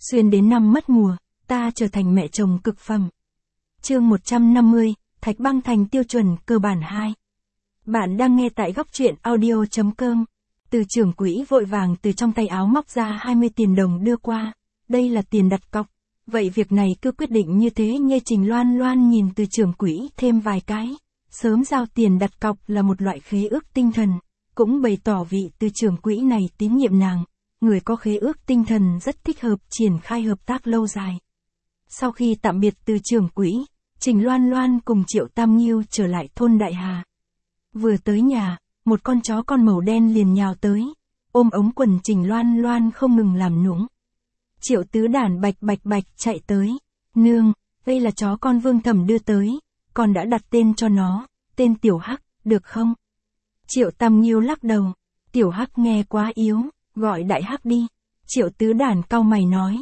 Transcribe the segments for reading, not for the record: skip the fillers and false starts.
Xuyên đến năm mất mùa, ta trở thành mẹ chồng cực phẩm. Chương 150, Thạch Băng Thành tiêu chuẩn cơ bản 2. Bạn đang nghe tại góc truyện audio.com. Từ trưởng quỹ vội vàng từ trong tay áo móc ra 20 tiền đồng đưa qua. Đây là tiền đặt cọc. Vậy việc này cứ quyết định như thế. Nghe Trình Loan Loan nhìn từ trưởng quỹ thêm vài cái. Sớm giao tiền đặt cọc là một loại khế ước tinh thần. Cũng bày tỏ vị từ trưởng quỹ này tín nhiệm nàng. Người có khế ước tinh thần rất thích hợp triển khai hợp tác lâu dài. Sau khi tạm biệt từ trưởng quỹ, Trình Loan Loan cùng Triệu Tam Nghiêu trở lại thôn Đại Hà. Vừa tới nhà, một con chó con màu đen liền nhào tới, ôm ống quần Trình Loan Loan không ngừng làm nũng. Triệu Tứ Đản bạch bạch chạy tới, nương, đây là chó con Vương Thẩm đưa tới, con đã đặt tên cho nó, tên Tiểu Hắc, được không? Triệu Tam Nghiêu lắc đầu, Tiểu Hắc nghe quá yếu, gọi Đại Hắc đi. Triệu Tứ Đản cau mày nói,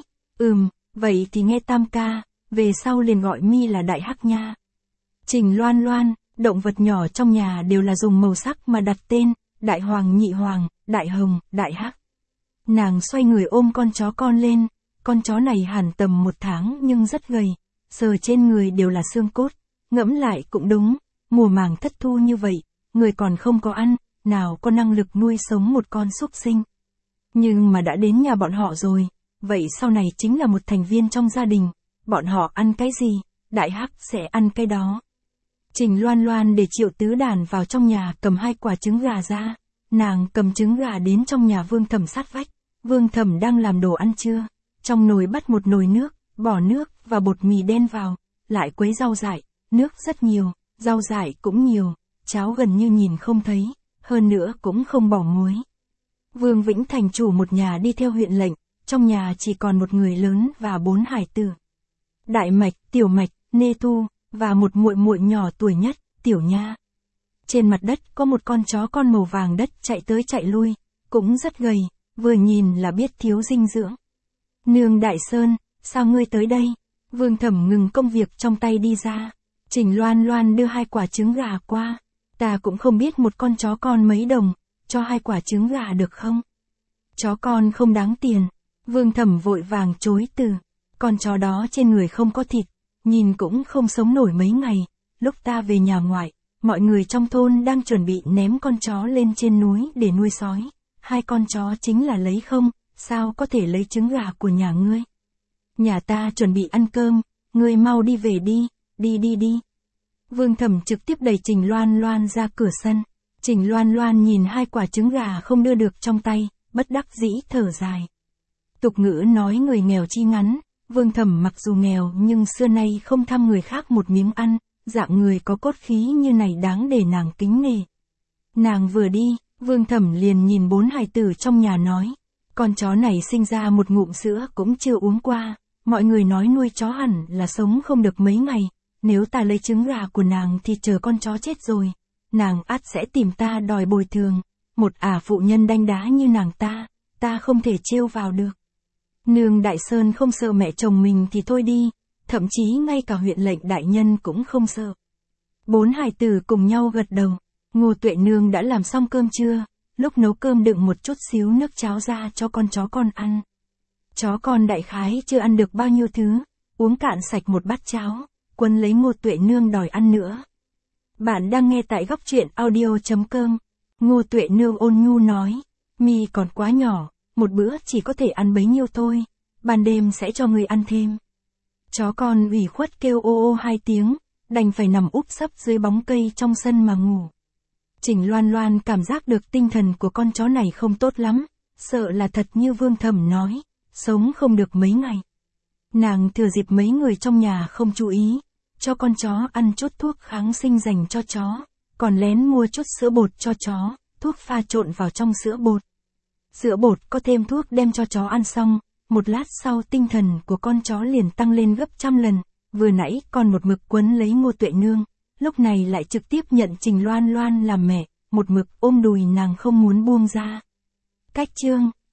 vậy thì nghe Tam ca, về sau liền gọi mi là Đại Hắc nha. Trình Loan Loan, động vật nhỏ trong nhà đều là dùng màu sắc mà đặt tên, Đại Hoàng, Nhị Hoàng, Đại Hồng, Đại Hắc. Nàng xoay người ôm con chó con lên, con chó này hẳn tầm 1 tháng nhưng rất gầy, sờ trên người đều là xương cốt, ngẫm lại cũng đúng, mùa màng thất thu như vậy, người còn không có ăn, nào có năng lực nuôi sống một con súc sinh. Nhưng mà đã đến nhà bọn họ rồi, vậy sau này chính là một thành viên trong gia đình, bọn họ ăn cái gì, Đại Hắc sẽ ăn cái đó. Trình Loan Loan để Triệu Tứ Đản vào trong nhà cầm 2 quả trứng gà ra, nàng cầm trứng gà đến trong nhà Vương Thẩm sát vách, Vương Thẩm đang làm đồ ăn trưa, trong nồi bắt một nồi nước, bỏ nước và bột mì đen vào, lại quấy rau dại, nước rất nhiều, rau dại cũng nhiều, cháo gần như nhìn không thấy, hơn nữa cũng không bỏ muối. Vương Vĩnh thành chủ một nhà đi theo huyện lệnh, trong nhà chỉ còn một người lớn và 4 hải tử. Đại Mạch, Tiểu Mạch, Nê Tu, và một muội muội nhỏ tuổi nhất, Tiểu Nha. Trên mặt đất có một con chó con màu vàng đất chạy tới chạy lui, cũng rất gầy, vừa nhìn là biết thiếu dinh dưỡng. Nương Đại Sơn, sao ngươi tới đây? Vương Thẩm ngừng công việc trong tay đi ra. Trình Loan Loan đưa 2 quả trứng gà qua. Ta cũng không biết một con chó con mấy đồng, cho 2 quả trứng gà được không? Chó con không đáng tiền. Vương Thẩm vội vàng chối từ. Con chó đó trên người không có thịt, nhìn cũng không sống nổi mấy ngày. Lúc ta về nhà ngoại, mọi người trong thôn đang chuẩn bị ném con chó lên trên núi để nuôi sói. 2 con chó chính là lấy không, sao có thể lấy trứng gà của nhà ngươi? Nhà ta chuẩn bị ăn cơm, ngươi mau đi về đi, đi. Vương Thẩm trực tiếp đẩy Trình Loan Loan ra cửa sân. Trình Loan Loan nhìn 2 quả trứng gà không đưa được trong tay, bất đắc dĩ thở dài. Tục ngữ nói người nghèo chi ngắn, Vương Thẩm mặc dù nghèo nhưng xưa nay không tham người khác một miếng ăn, dạng người có cốt khí như này đáng để nàng kính nể. Nàng vừa đi, Vương Thẩm liền nhìn 4 hài tử trong nhà nói, con chó này sinh ra một ngụm sữa cũng chưa uống qua, mọi người nói nuôi chó hẳn là sống không được mấy ngày, nếu ta lấy trứng gà của nàng thì chờ con chó chết rồi, nàng ắt sẽ tìm ta đòi bồi thường, một phụ nhân đanh đá như nàng ta không thể trêu vào được. Nương Đại Sơn không sợ mẹ chồng mình thì thôi đi, thậm chí ngay cả huyện lệnh đại nhân cũng không sợ. 4 hài tử cùng nhau gật đầu, Ngô Tuệ Nương đã làm xong cơm trưa, lúc nấu cơm đựng một chút xíu nước cháo ra cho con chó con ăn. Chó con đại khái chưa ăn được bao nhiêu thứ, uống cạn sạch một bát cháo, Quân lấy Ngô Tuệ Nương đòi ăn nữa. Bạn đang nghe tại góc truyện audio.com. Ngô Tuệ Nương ôn nhu nói, mi còn quá nhỏ, một bữa chỉ có thể ăn bấy nhiêu thôi, ban đêm sẽ cho người ăn thêm. Chó con ủy khuất kêu ô ô 2 tiếng, đành phải nằm úp sấp dưới bóng cây trong sân mà ngủ. Trình Loan Loan cảm giác được tinh thần của con chó này không tốt lắm, sợ là thật như Vương Thẩm nói, sống không được mấy ngày. Nàng thừa dịp mấy người trong nhà không chú ý, cho con chó ăn chút thuốc kháng sinh dành cho chó, còn lén mua chút sữa bột cho chó, thuốc pha trộn vào trong sữa bột. Sữa bột có thêm thuốc đem cho chó ăn xong, một lát sau tinh thần của con chó liền tăng lên gấp 100 lần, vừa nãy còn một mực quấn lấy Ngô Tuệ Nương, lúc này lại trực tiếp nhận Trình Loan Loan làm mẹ, một mực ôm đùi nàng không muốn buông ra. Cách chương